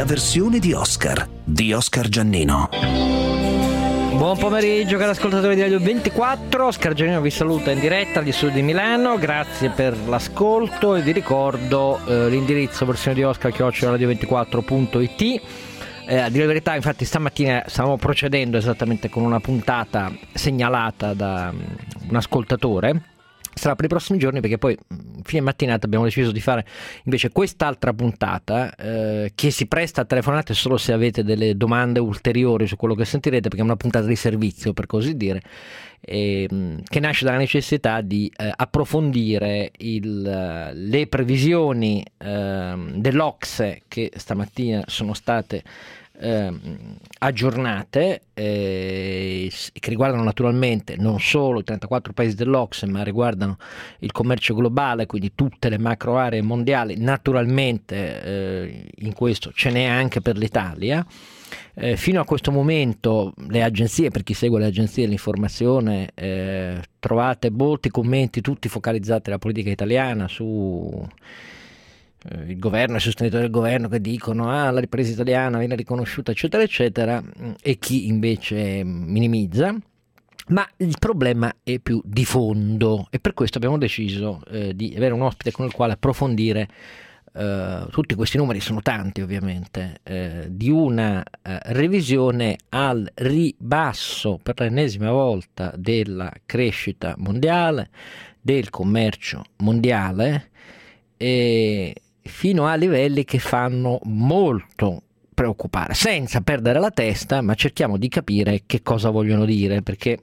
la versione di Oscar Giannino. Buon pomeriggio cari ascoltatori di Radio 24, Oscar Giannino vi saluta in diretta dagli studi di Milano, grazie per l'ascolto e vi ricordo l'indirizzo versione di Oscar @radio24.it. A dire la verità, infatti stamattina stavamo procedendo esattamente con una puntata segnalata da un ascoltatore. Sarà per i prossimi giorni, perché poi fine mattinata abbiamo deciso di fare invece quest'altra puntata che si presta a telefonate solo se avete delle domande ulteriori su quello che sentirete, perché è una puntata di servizio per così dire, che nasce dalla necessità di approfondire le previsioni dell'Ocse che stamattina sono state aggiornate, che riguardano naturalmente non solo i 34 paesi dell'Ocse, ma riguardano il commercio globale, quindi tutte le macro aree mondiali. Naturalmente in questo ce n'è anche per l'Italia. Fino a questo momento le agenzie, per chi segue le agenzie dell'informazione, trovate molti commenti tutti focalizzati alla politica italiana, su il governo e i sostenitori del governo che dicono la ripresa italiana viene riconosciuta eccetera eccetera, e chi invece minimizza. Ma il problema è più di fondo e per questo abbiamo deciso di avere un ospite con il quale approfondire tutti questi numeri, sono tanti ovviamente, di una revisione al ribasso per l'ennesima volta della crescita mondiale, del commercio mondiale, e fino a livelli che fanno molto preoccupare, senza perdere la testa, ma cerchiamo di capire che cosa vogliono dire, perché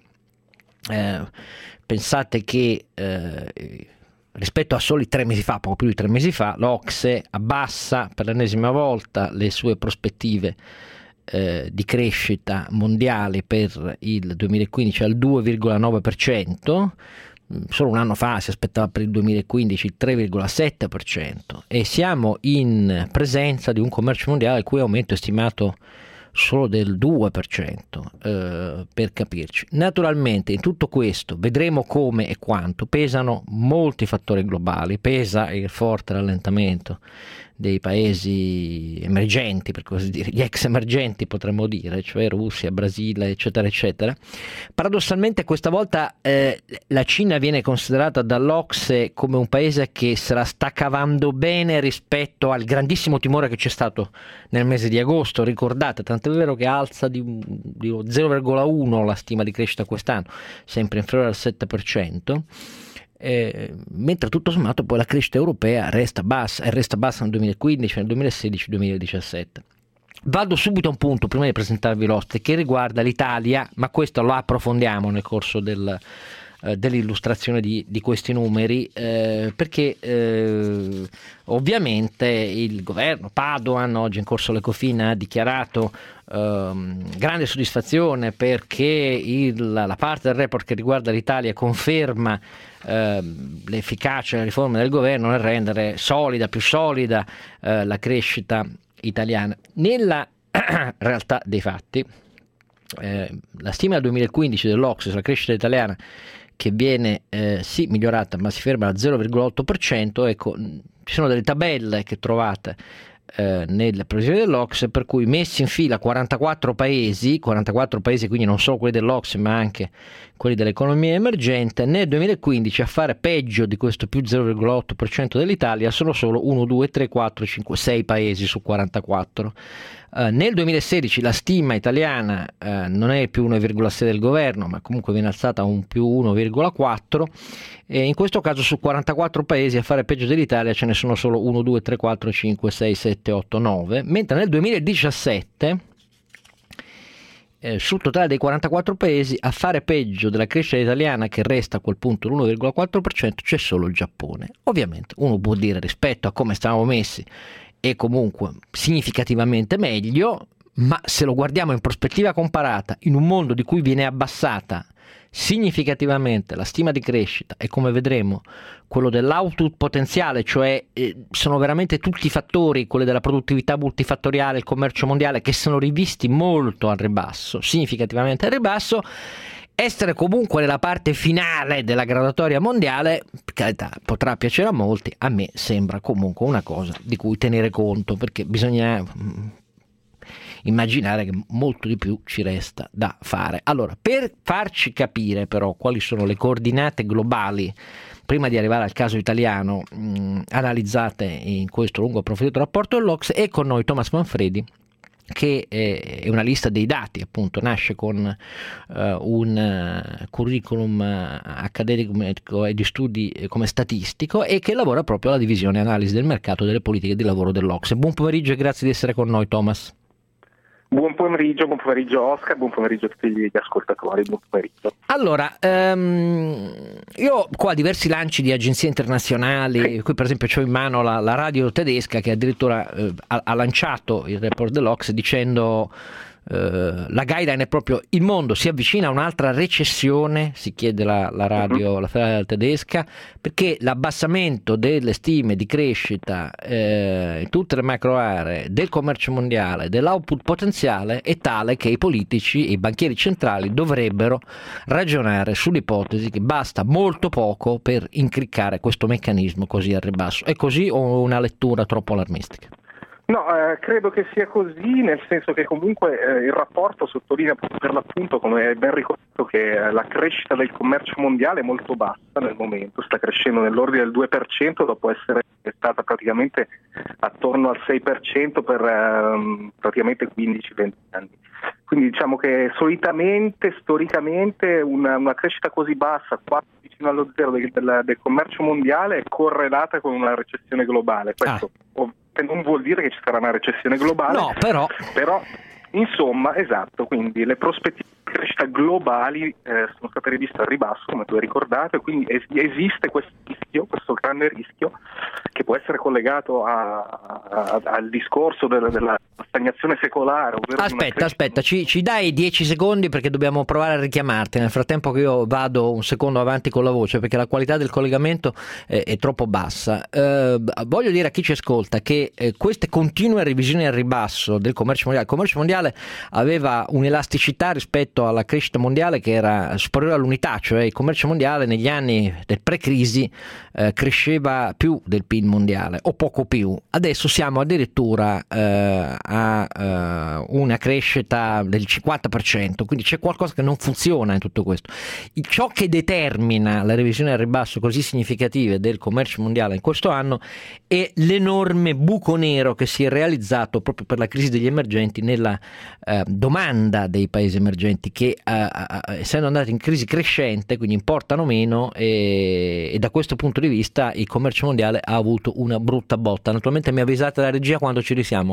pensate che rispetto a soli 3 mesi fa, poco più di 3 mesi fa, l'Ocse abbassa per l'ennesima volta le sue prospettive di crescita mondiale per il 2015 al 2,9%. Solo un anno fa si aspettava per il 2015 il 3,7%, e siamo in presenza di un commercio mondiale il cui aumento è stimato solo del 2%, per capirci. Naturalmente in tutto questo vedremo come e quanto pesano molti fattori globali. Pesa il forte rallentamento dei paesi emergenti, per così dire, gli ex emergenti potremmo dire, cioè Russia, Brasile, eccetera eccetera. Paradossalmente questa volta la Cina viene considerata dall'Ocse come un paese che se la sta cavando bene rispetto al grandissimo timore che c'è stato nel mese di agosto, ricordate, tant'è vero che alza di 0,1 la stima di crescita quest'anno, sempre inferiore al 7%. Mentre tutto sommato poi la crescita europea resta bassa, e resta bassa nel 2015, nel 2016, 2017. Vado subito a un punto prima di presentarvi l'ospite che riguarda l'Italia, ma questo lo approfondiamo nel corso dell'illustrazione di questi numeri, perché ovviamente il governo Padoan oggi in corso all'Ecofin ha dichiarato grande soddisfazione perché la parte del report che riguarda l'Italia conferma l'efficacia delle riforme del governo nel rendere più solida la crescita italiana. Nella realtà dei fatti la stima del 2015 dell'Ocse sulla crescita italiana, che viene sì migliorata ma si ferma al 0,8%, ecco, ci sono delle tabelle che trovate nelle previsioni dell'Ocse, per cui messi in fila 44 paesi, quindi non solo quelli dell'Ocse ma anche quelli dell'economia emergente, nel 2015 a fare peggio di questo più 0,8% dell'Italia sono solo 1, 2, 3, 4, 5, 6 paesi su 44. Nel 2016 la stima italiana non è più 1,6 del governo, ma comunque viene alzata a un più 1,4, e in questo caso su 44 paesi a fare peggio dell'Italia ce ne sono solo 1, 2, 3, 4, 5, 6, 7, 8, 9, mentre nel 2017 sul totale dei 44 paesi a fare peggio della crescita italiana, che resta a quel punto l'1,4%, c'è solo il Giappone. Ovviamente uno può dire rispetto a come stavamo messi è comunque significativamente meglio, ma se lo guardiamo in prospettiva comparata in un mondo di cui viene abbassata significativamente la stima di crescita e, come vedremo, quello dell'output potenziale, cioè sono veramente tutti i fattori, quelli della produttività multifattoriale, il commercio mondiale, che sono rivisti molto al ribasso, significativamente al ribasso. Essere comunque nella parte finale della graduatoria mondiale, per carità, potrà piacere a molti, a me sembra comunque una cosa di cui tenere conto, perché bisogna immaginare che molto di più ci resta da fare. Allora, per farci capire però quali sono le coordinate globali prima di arrivare al caso italiano, analizzate in questo lungo approfondito rapporto dell'Ocse, è con noi Thomas Manfredi, che è una lista dei dati, appunto, nasce con un curriculum accademico e di studi come statistico, e che lavora proprio alla divisione analisi del mercato e delle politiche di lavoro dell'Ocse. Buon pomeriggio e grazie di essere con noi, Thomas. Buon pomeriggio Oscar, buon pomeriggio a tutti gli ascoltatori, buon pomeriggio. Allora, io ho qua diversi lanci di agenzie internazionali, qui per esempio ho in mano la radio tedesca che addirittura ha lanciato il report dell'Ocse dicendo la guideline è proprio: il mondo si avvicina a un'altra recessione, si chiede la radio, la federale tedesca, perché l'abbassamento delle stime di crescita in tutte le macro aree del commercio mondiale, dell'output potenziale, è tale che i politici e i banchieri centrali dovrebbero ragionare sull'ipotesi che basta molto poco per incriccare questo meccanismo così al ribasso. È così o una lettura troppo allarmistica? No, credo che sia così, nel senso che comunque il rapporto sottolinea per l'appunto, come è ben ricordato, che la crescita del commercio mondiale è molto bassa nel momento, sta crescendo nell'ordine del 2% dopo essere stata praticamente attorno al 6% per praticamente 15-20 anni. Quindi diciamo che solitamente, storicamente, una crescita così bassa, quasi vicino allo zero del commercio mondiale, è correlata con una recessione globale. Questo non vuol dire che ci sarà una recessione globale, no, però insomma, esatto, quindi le prospettive di crescita globali sono state riviste al ribasso, come tu hai ricordato, e quindi esiste questo rischio, questo grande rischio, che può essere collegato al discorso della stagnazione secolare. Aspetta, ci dai 10 secondi perché dobbiamo provare a richiamarti, nel frattempo che io vado un secondo avanti con la voce, perché la qualità del collegamento è troppo bassa. Voglio dire a chi ci ascolta che queste continue revisioni al ribasso del commercio mondiale, il commercio mondiale aveva un'elasticità rispetto alla crescita mondiale che era superiore all'unità, cioè il commercio mondiale negli anni del pre-crisi cresceva più del PIL mondiale o poco più. Adesso siamo addirittura a una crescita del 50%, quindi c'è qualcosa che non funziona in tutto questo. Ciò che determina la revisione al ribasso così significative del commercio mondiale in questo anno è l'enorme buco nero che si è realizzato proprio per la crisi degli emergenti nella domanda dei paesi emergenti, che essendo andati in crisi crescente, quindi importano meno, e da questo punto di vista il commercio mondiale ha avuto una brutta botta. Naturalmente mi avvisate la regia quando ci risiamo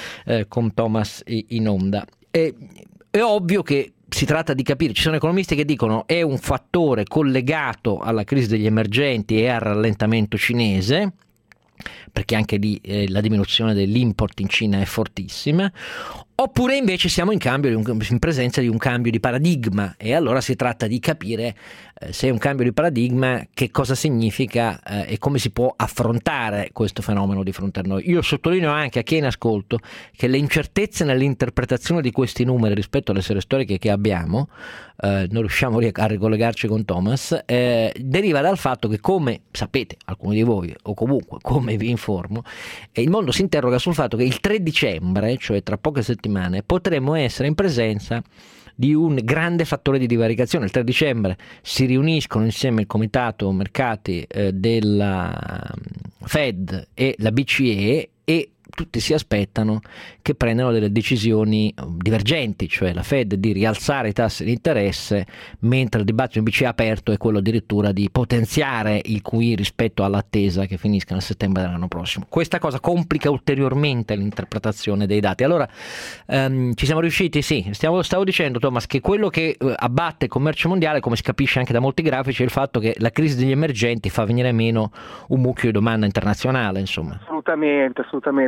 con Thomas in onda. È ovvio che si tratta di capire, ci sono economisti che dicono è un fattore collegato alla crisi degli emergenti e al rallentamento cinese, perché anche lì la diminuzione dell'import in Cina è fortissima, oppure invece siamo in presenza di un cambio di paradigma, e allora si tratta di capire se è un cambio di paradigma, che cosa significa e come si può affrontare questo fenomeno di fronte a noi. Io sottolineo anche a chi è in ascolto che le incertezze nell'interpretazione di questi numeri rispetto alle serie storiche che abbiamo, non riusciamo a ricollegarci con Thomas, deriva dal fatto che, come sapete alcuni di voi, o comunque come vi informo, il mondo si interroga sul fatto che il 3 dicembre, cioè tra poche settimane, potremmo essere in presenza di un grande fattore di divaricazione. Il 3 dicembre si riuniscono insieme il Comitato Mercati della Fed e la BCE, e tutti si aspettano che prendano delle decisioni divergenti, cioè la Fed di rialzare i tassi di interesse, mentre il dibattito in BCE aperto è quello addirittura di potenziare il QE rispetto all'attesa che finisca nel settembre dell'anno prossimo. Questa cosa complica ulteriormente l'interpretazione dei dati. Allora ci siamo riusciti? Sì, stavo dicendo, Thomas, che quello che abbatte il commercio mondiale, come si capisce anche da molti grafici, è il fatto che la crisi degli emergenti fa venire meno un mucchio di domanda internazionale, insomma. Assolutamente.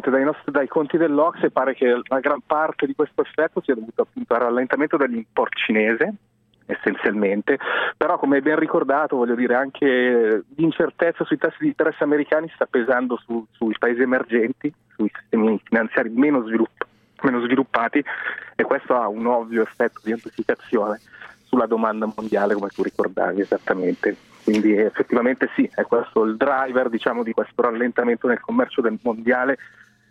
Dai conti dell'Ocse pare che la gran parte di questo effetto sia dovuto appunto al rallentamento dell'import cinese, essenzialmente, però come hai ben ricordato, voglio dire, anche l'incertezza sui tassi di interesse americani sta pesando sui paesi emergenti, sui sistemi finanziari meno sviluppati, e questo ha un ovvio effetto di amplificazione sulla domanda mondiale, come tu ricordavi esattamente. Quindi effettivamente sì, è questo il driver, diciamo, di questo rallentamento nel commercio del mondiale,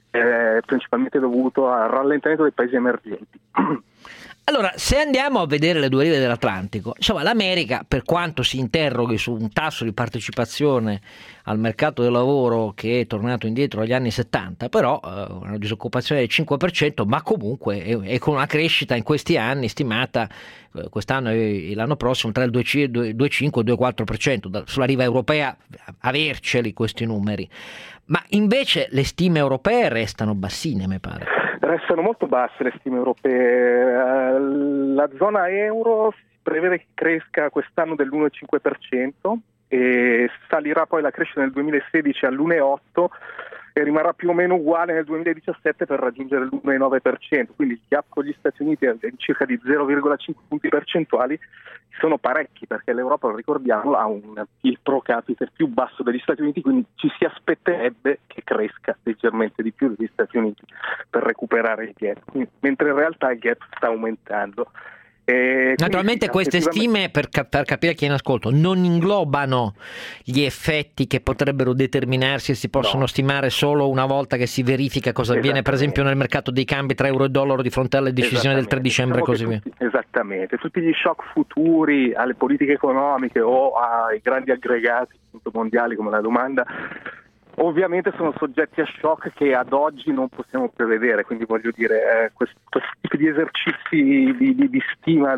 è principalmente dovuto al rallentamento dei paesi emergenti. Allora, se andiamo a vedere le due rive dell'Atlantico, insomma, l'America, per quanto si interroghi su un tasso di partecipazione al mercato del lavoro che è tornato indietro agli anni 70, però una disoccupazione del 5%, ma comunque è con una crescita in questi anni stimata quest'anno e l'anno prossimo tra il 2,5 e il 2,4%. Sulla riva europea averceli questi numeri. Ma invece le stime europee restano bassine, mi pare. Restano molto basse le stime europee. La zona euro si prevede che cresca quest'anno dell'1,5% e salirà poi la crescita nel 2016 all'1,8% e rimarrà più o meno uguale nel 2017 per raggiungere l'1,9%. Quindi il gap con gli Stati Uniti è circa di 0,5 punti percentuali. Sono parecchi, perché l'Europa, lo ricordiamo, ha un PIL pro capite più basso degli Stati Uniti, quindi ci si aspetterebbe che cresca leggermente di più degli Stati Uniti per recuperare il gap, quindi, mentre in realtà il gap sta aumentando. Naturalmente queste stime, per capire chi è in ascolto, non inglobano gli effetti che potrebbero determinarsi e si possono stimare solo una volta che si verifica cosa avviene, per esempio, nel mercato dei cambi tra euro e dollaro di fronte alle decisioni del 3 dicembre e così via. Esattamente, tutti gli shock futuri alle politiche economiche o ai grandi aggregati mondiali come la domanda ovviamente sono soggetti a shock che ad oggi non possiamo prevedere, quindi voglio dire questo tipo di esercizi di stima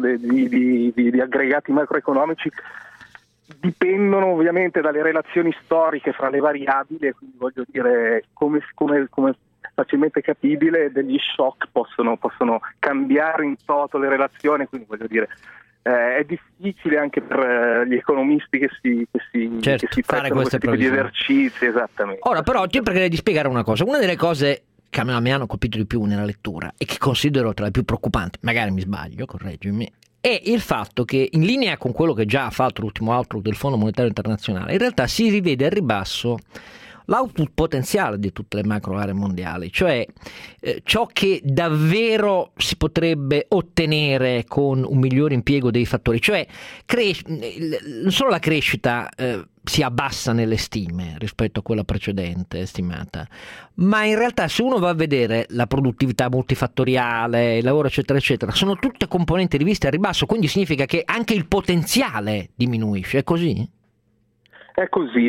di aggregati macroeconomici dipendono ovviamente dalle relazioni storiche fra le variabili e quindi voglio dire come facilmente capibile degli shock possono cambiare in toto le relazioni, quindi voglio dire è difficile anche per gli economisti che si fare queste tipo di esercizi. Esattamente. Ora però ti pregherei di spiegare una cosa. Una delle cose che mi hanno colpito di più nella lettura e che considero tra le più preoccupanti, magari mi sbaglio, correggimi, è il fatto che, in linea con quello che già ha fatto l'ultimo outlook del Fondo Monetario Internazionale, in realtà si rivede al ribasso l'output potenziale di tutte le macro aree mondiali, cioè ciò che davvero si potrebbe ottenere con un migliore impiego dei fattori, cioè non solo la crescita si abbassa nelle stime rispetto a quella precedente stimata, ma in realtà se uno va a vedere la produttività multifattoriale, il lavoro eccetera eccetera, sono tutte componenti riviste a ribasso, quindi significa che anche il potenziale diminuisce, è così? È così.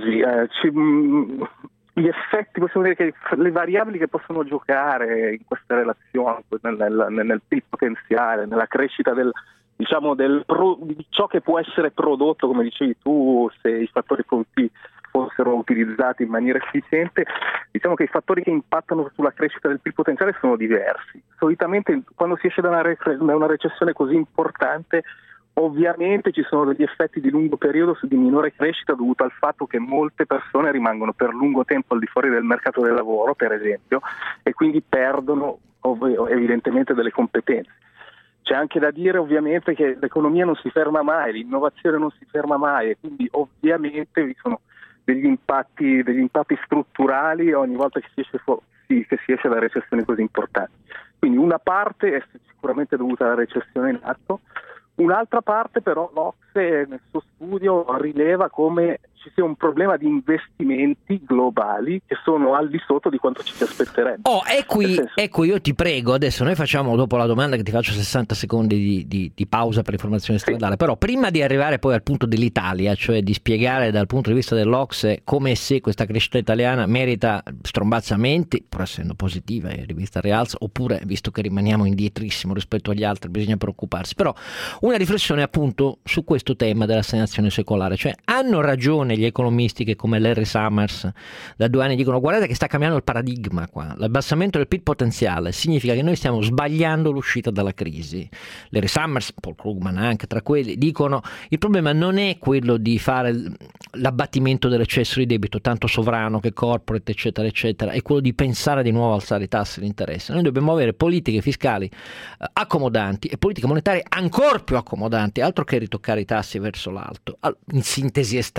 Gli effetti, possiamo dire che le variabili che possono giocare in queste relazioni, nel PIL potenziale, nella crescita di ciò che può essere prodotto, come dicevi tu, se i fattori produttivi fossero utilizzati in maniera efficiente, diciamo che i fattori che impattano sulla crescita del PIL potenziale sono diversi. Solitamente quando si esce da una recessione così importante, ovviamente ci sono degli effetti di lungo periodo di minore crescita dovuto al fatto che molte persone rimangono per lungo tempo al di fuori del mercato del lavoro, per esempio, e quindi perdono evidentemente delle competenze. C'è anche da dire ovviamente che l'economia non si ferma mai, l'innovazione non si ferma mai e quindi ovviamente vi sono degli impatti strutturali ogni volta che si esce da recessioni così importanti. Quindi una parte è sicuramente dovuta alla recessione in atto. Un'altra parte però l'OCSE nel suo studio rileva come ci sia un problema di investimenti globali che sono al di sotto di quanto ci si aspetterebbe. Ecco, io ti prego, adesso noi facciamo dopo la domanda che ti faccio 60 secondi di pausa per informazione stradale, però prima di arrivare poi al punto dell'Italia, cioè di spiegare dal punto di vista dell'OCSE come se questa crescita italiana merita strombazzamenti, pur essendo positiva e rivista rialza, oppure visto che rimaniamo indietrissimo rispetto agli altri bisogna preoccuparsi, però una riflessione appunto su questo tema della stagnazione secolare, cioè hanno ragione gli economisti che come Larry Summers da 2 anni dicono guardate che sta cambiando il paradigma qua, l'abbassamento del PIL potenziale significa che noi stiamo sbagliando l'uscita dalla crisi. Larry Summers, Paul Krugman anche tra quelli, dicono il problema non è quello di fare l'abbattimento dell'eccesso di debito tanto sovrano che corporate eccetera eccetera, è quello di pensare di nuovo a alzare i tassi di interesse. Noi dobbiamo avere politiche fiscali accomodanti e politiche monetarie ancora più accomodanti, altro che ritoccare i tassi verso l'alto, in sintesi estrema,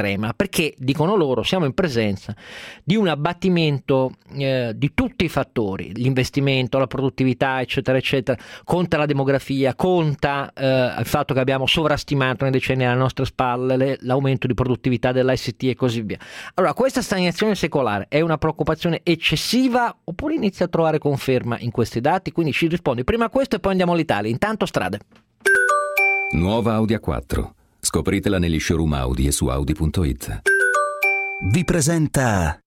perché, dicono loro, siamo in presenza di un abbattimento di tutti i fattori, l'investimento, la produttività, eccetera, eccetera, conta la demografia, conta il fatto che abbiamo sovrastimato nei decenni alle nostre spalle l'aumento di produttività dell'ICT e così via. Allora, questa stagnazione secolare è una preoccupazione eccessiva oppure inizia a trovare conferma in questi dati? Quindi ci rispondi prima a questo e poi andiamo all'Italia. Intanto strade. Nuova Audi A4. Scopritela negli showroom Audi e su Audi.it. Vi presenta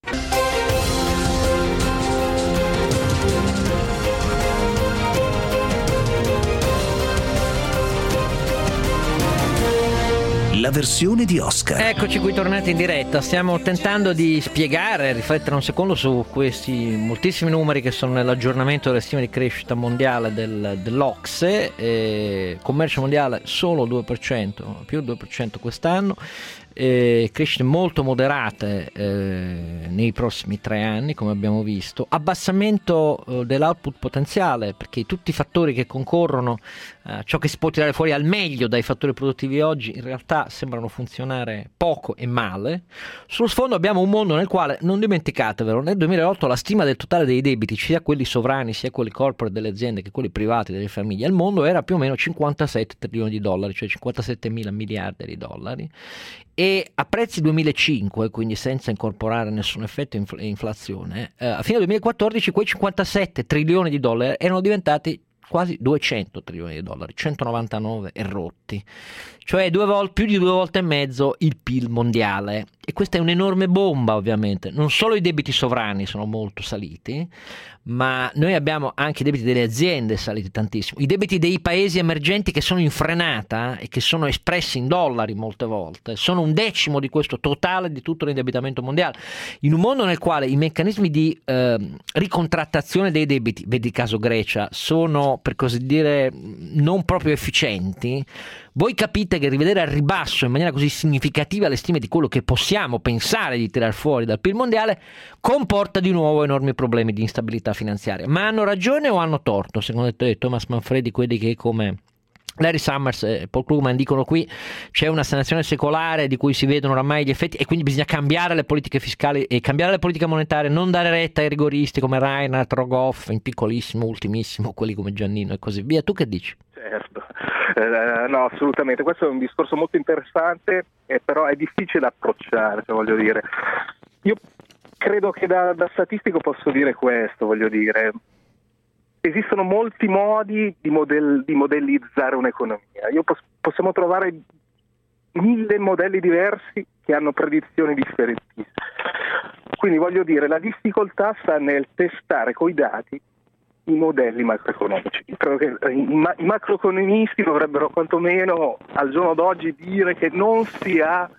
la versione di Oscar. Eccoci qui tornati in diretta. Stiamo tentando di spiegare, riflettere un secondo su questi moltissimi numeri che sono nell'aggiornamento delle stime di crescita mondiale dell'Ocse. Commercio mondiale solo 2%, più 2% quest'anno. Crescite molto moderate nei prossimi 3 anni, come abbiamo visto, abbassamento dell'output potenziale, perché tutti i fattori che concorrono a ciò che si può tirare fuori al meglio dai fattori produttivi oggi in realtà sembrano funzionare poco e male. Sullo sfondo abbiamo un mondo nel quale, non dimenticatevelo, nel 2008 la stima del totale dei debiti, sia quelli sovrani sia quelli corporate delle aziende che quelli privati delle famiglie al mondo, era più o meno 57 trilioni di dollari, cioè 57 mila miliardi di dollari. E a prezzi 2005, quindi senza incorporare nessun effetto inflazione, a fine 2014 quei 57 trilioni di dollari erano diventati quasi 200 trilioni di dollari, 199 e rotti, cioè più di 2 volte e mezzo il PIL mondiale. E questa è un'enorme bomba, ovviamente. Non solo i debiti sovrani sono molto saliti, ma noi abbiamo anche i debiti delle aziende saliti tantissimo, i debiti dei paesi emergenti che sono in frenata e che sono espressi in dollari molte volte, sono 1/10 di questo totale di tutto l'indebitamento mondiale. In un mondo nel quale i meccanismi di ricontrattazione dei debiti, vedi caso Grecia, sono per così dire non proprio efficienti, voi capite che rivedere al ribasso in maniera così significativa le stime di quello che possiamo pensare di tirar fuori dal PIL mondiale comporta di nuovo enormi problemi di instabilità finanziaria. Ma hanno ragione o hanno torto, secondo te, Thomas Manfredi, quelli che come Larry Summers e Paul Krugman dicono qui c'è una stagnazione secolare di cui si vedono oramai gli effetti e quindi bisogna cambiare le politiche fiscali e cambiare le politiche monetarie, non dare retta ai rigoristi come Reinhardt, Rogoff, in piccolissimo, ultimissimo, quelli come Giannino e così via. Tu che dici? Certo, no, assolutamente, questo è un discorso molto interessante, però è difficile da approcciare, voglio dire. Io credo che da statistico posso dire questo, voglio dire. Esistono molti modi di modellizzare un'economia. Possiamo trovare 1000 modelli diversi che hanno predizioni differenti. Quindi voglio dire, la difficoltà sta nel testare coi dati i modelli macroeconomici. Credo che i macroeconomisti dovrebbero quantomeno al giorno d'oggi dire che non si ha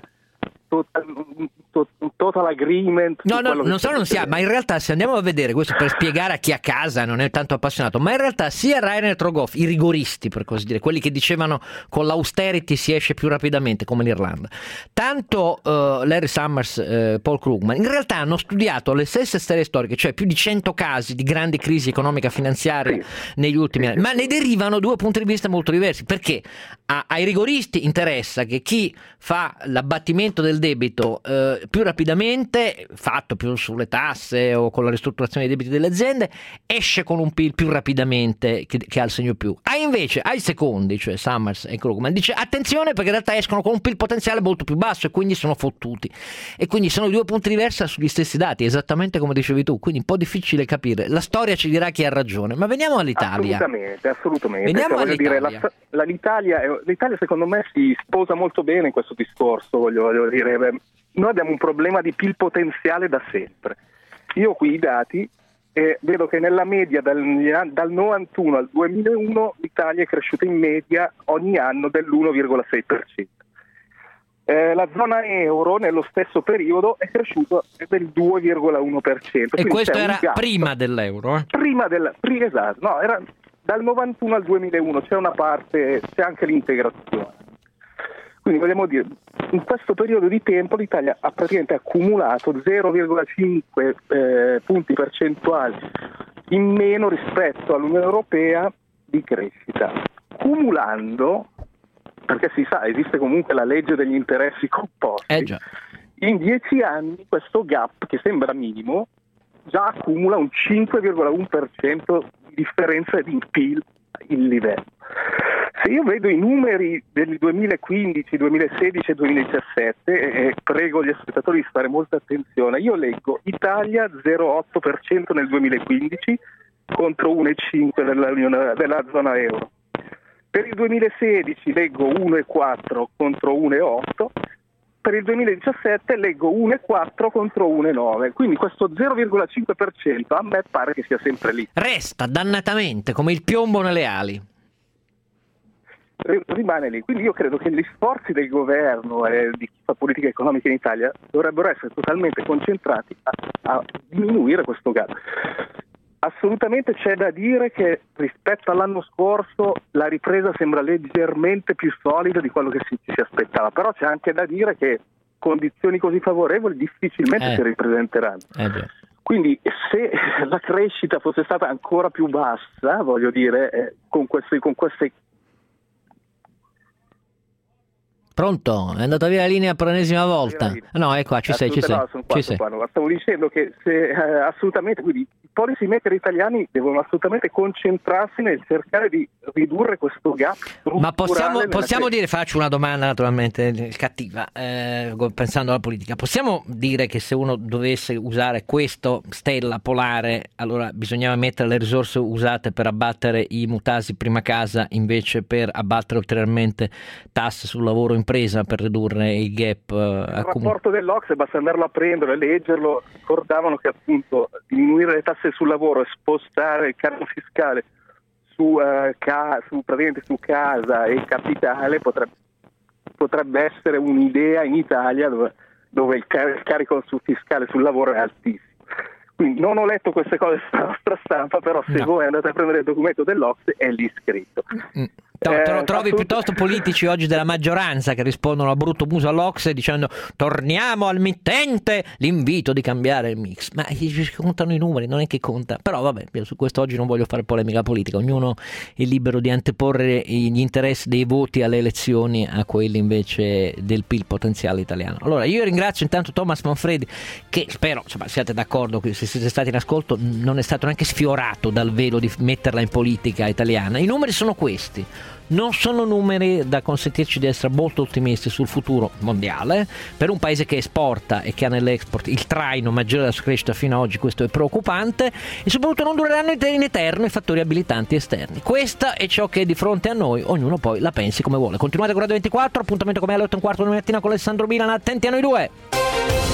total agreement. No, non solo non si ha, ma in realtà se andiamo a vedere questo per spiegare a chi a casa non è tanto appassionato, ma in realtà sia Reinhardt e Rogoff, i rigoristi per così dire, quelli che dicevano con l'austerity si esce più rapidamente come l'Irlanda, tanto Larry Summers, Paul Krugman, in realtà hanno studiato le stesse serie storiche, cioè più di 100 casi di grandi crisi economica finanziaria negli ultimi anni, ma ne derivano 2 punti di vista molto diversi, perché ai rigoristi interessa che chi fa l'abbattimento del debito più rapidamente, fatto più sulle tasse o con la ristrutturazione dei debiti delle aziende, esce con un PIL più rapidamente che ha il segno più. Invece ai secondi, cioè Summers e Krugman, dice attenzione perché in realtà escono con un PIL potenziale molto più basso e quindi sono fottuti. E quindi sono 2 punti diversi sugli stessi dati, esattamente come dicevi tu, quindi un po' difficile capire. La storia ci dirà chi ha ragione, ma veniamo all'Italia. Assolutamente. Veniamo all'Italia. Dire, l'Italia secondo me si sposa molto bene in questo discorso, voglio dire. Noi abbiamo un problema di PIL potenziale da sempre. Io qui i dati vedo che nella media dal 91 al 2001 l'Italia è cresciuta in media ogni anno dell'1,6%. La zona euro nello stesso periodo è cresciuta del 2,1%. E questo era prima dell'euro? Esatto, no, era dal 91 al 2001, c'è una parte, c'è anche l'integrazione. Quindi vogliamo dire, in questo periodo di tempo l'Italia ha praticamente accumulato 0,5 punti percentuali in meno rispetto all'Unione Europea di crescita, cumulando, perché si sa, esiste comunque la legge degli interessi composti, In 10 anni questo gap, che sembra minimo, già accumula un 5,1% di differenza di PIL in livello. Se io vedo i numeri del 2015, 2016 e 2017, e prego gli ascoltatori di fare molta attenzione, io leggo Italia 0,8% nel 2015 contro 1,5% della zona euro. Per il 2016 leggo 1,4 contro 1,8, per il 2017 leggo 1,4 contro 1,9, quindi questo 0,5% a me pare che sia sempre lì. Resta dannatamente come il piombo nelle ali. Rimane lì, quindi io credo che gli sforzi del governo e di chi fa politica economica in Italia dovrebbero essere totalmente concentrati a diminuire questo gap. Assolutamente c'è da dire che rispetto all'anno scorso la ripresa sembra leggermente più solida di quello che ci si aspettava, però c'è anche da dire che condizioni cossi favorevoli difficilmente si ripresenteranno. Quindi se la crescita fosse stata ancora più bassa, voglio dire, con queste Pronto? È andata via la linea per l'ennesima volta. No, ecco qua, ci sei. No, sono qua. Stavo dicendo che assolutamente, quindi i policy maker italiani devono assolutamente concentrarsi nel cercare di ridurre questo gap strutturale. Ma possiamo dire, faccio una domanda naturalmente cattiva, pensando alla politica, possiamo dire che se uno dovesse usare questo stella polare, allora bisognava mettere le risorse usate per abbattere i mutasi prima casa invece per abbattere ulteriormente tasse sul lavoro impresa per ridurre il gap? Il rapporto dell'Ocse, basta andarlo a prendere e leggerlo, ricordavano che appunto diminuire le tasse sul lavoro e spostare il carico fiscale su casa e capitale potrebbe essere un'idea in Italia dove il carico fiscale sul lavoro è altissimo. Quindi non ho letto queste cose sulla nostra stampa, però se voi andate a prendere il documento dell'Ocse è lì scritto. Trovi piuttosto politici oggi della maggioranza che rispondono a brutto muso all'Ocse dicendo torniamo al mittente, l'invito di cambiare il mix. Ma contano i numeri, non è che conta. Però vabbè, io su questo oggi non voglio fare polemica politica, ognuno è libero di anteporre gli interessi dei voti alle elezioni a quelli invece del PIL potenziale italiano. Allora io ringrazio intanto Thomas Manfredi, che spero siate d'accordo che se siete stati in ascolto non è stato neanche sfiorato dal velo di metterla in politica italiana. I numeri sono questi. Non sono numeri da consentirci di essere molto ottimisti sul futuro mondiale. Per un paese che esporta e che ha nell'export il traino maggiore della sua crescita fino ad oggi, questo è preoccupante, e soprattutto non dureranno in eterno i fattori abilitanti esterni. Questa è ciò che è di fronte a noi, ognuno poi la pensi come vuole. Continuate con Radio 24, appuntamento come alle 8:15 di mattina con Alessandro Milan, attenti a noi due.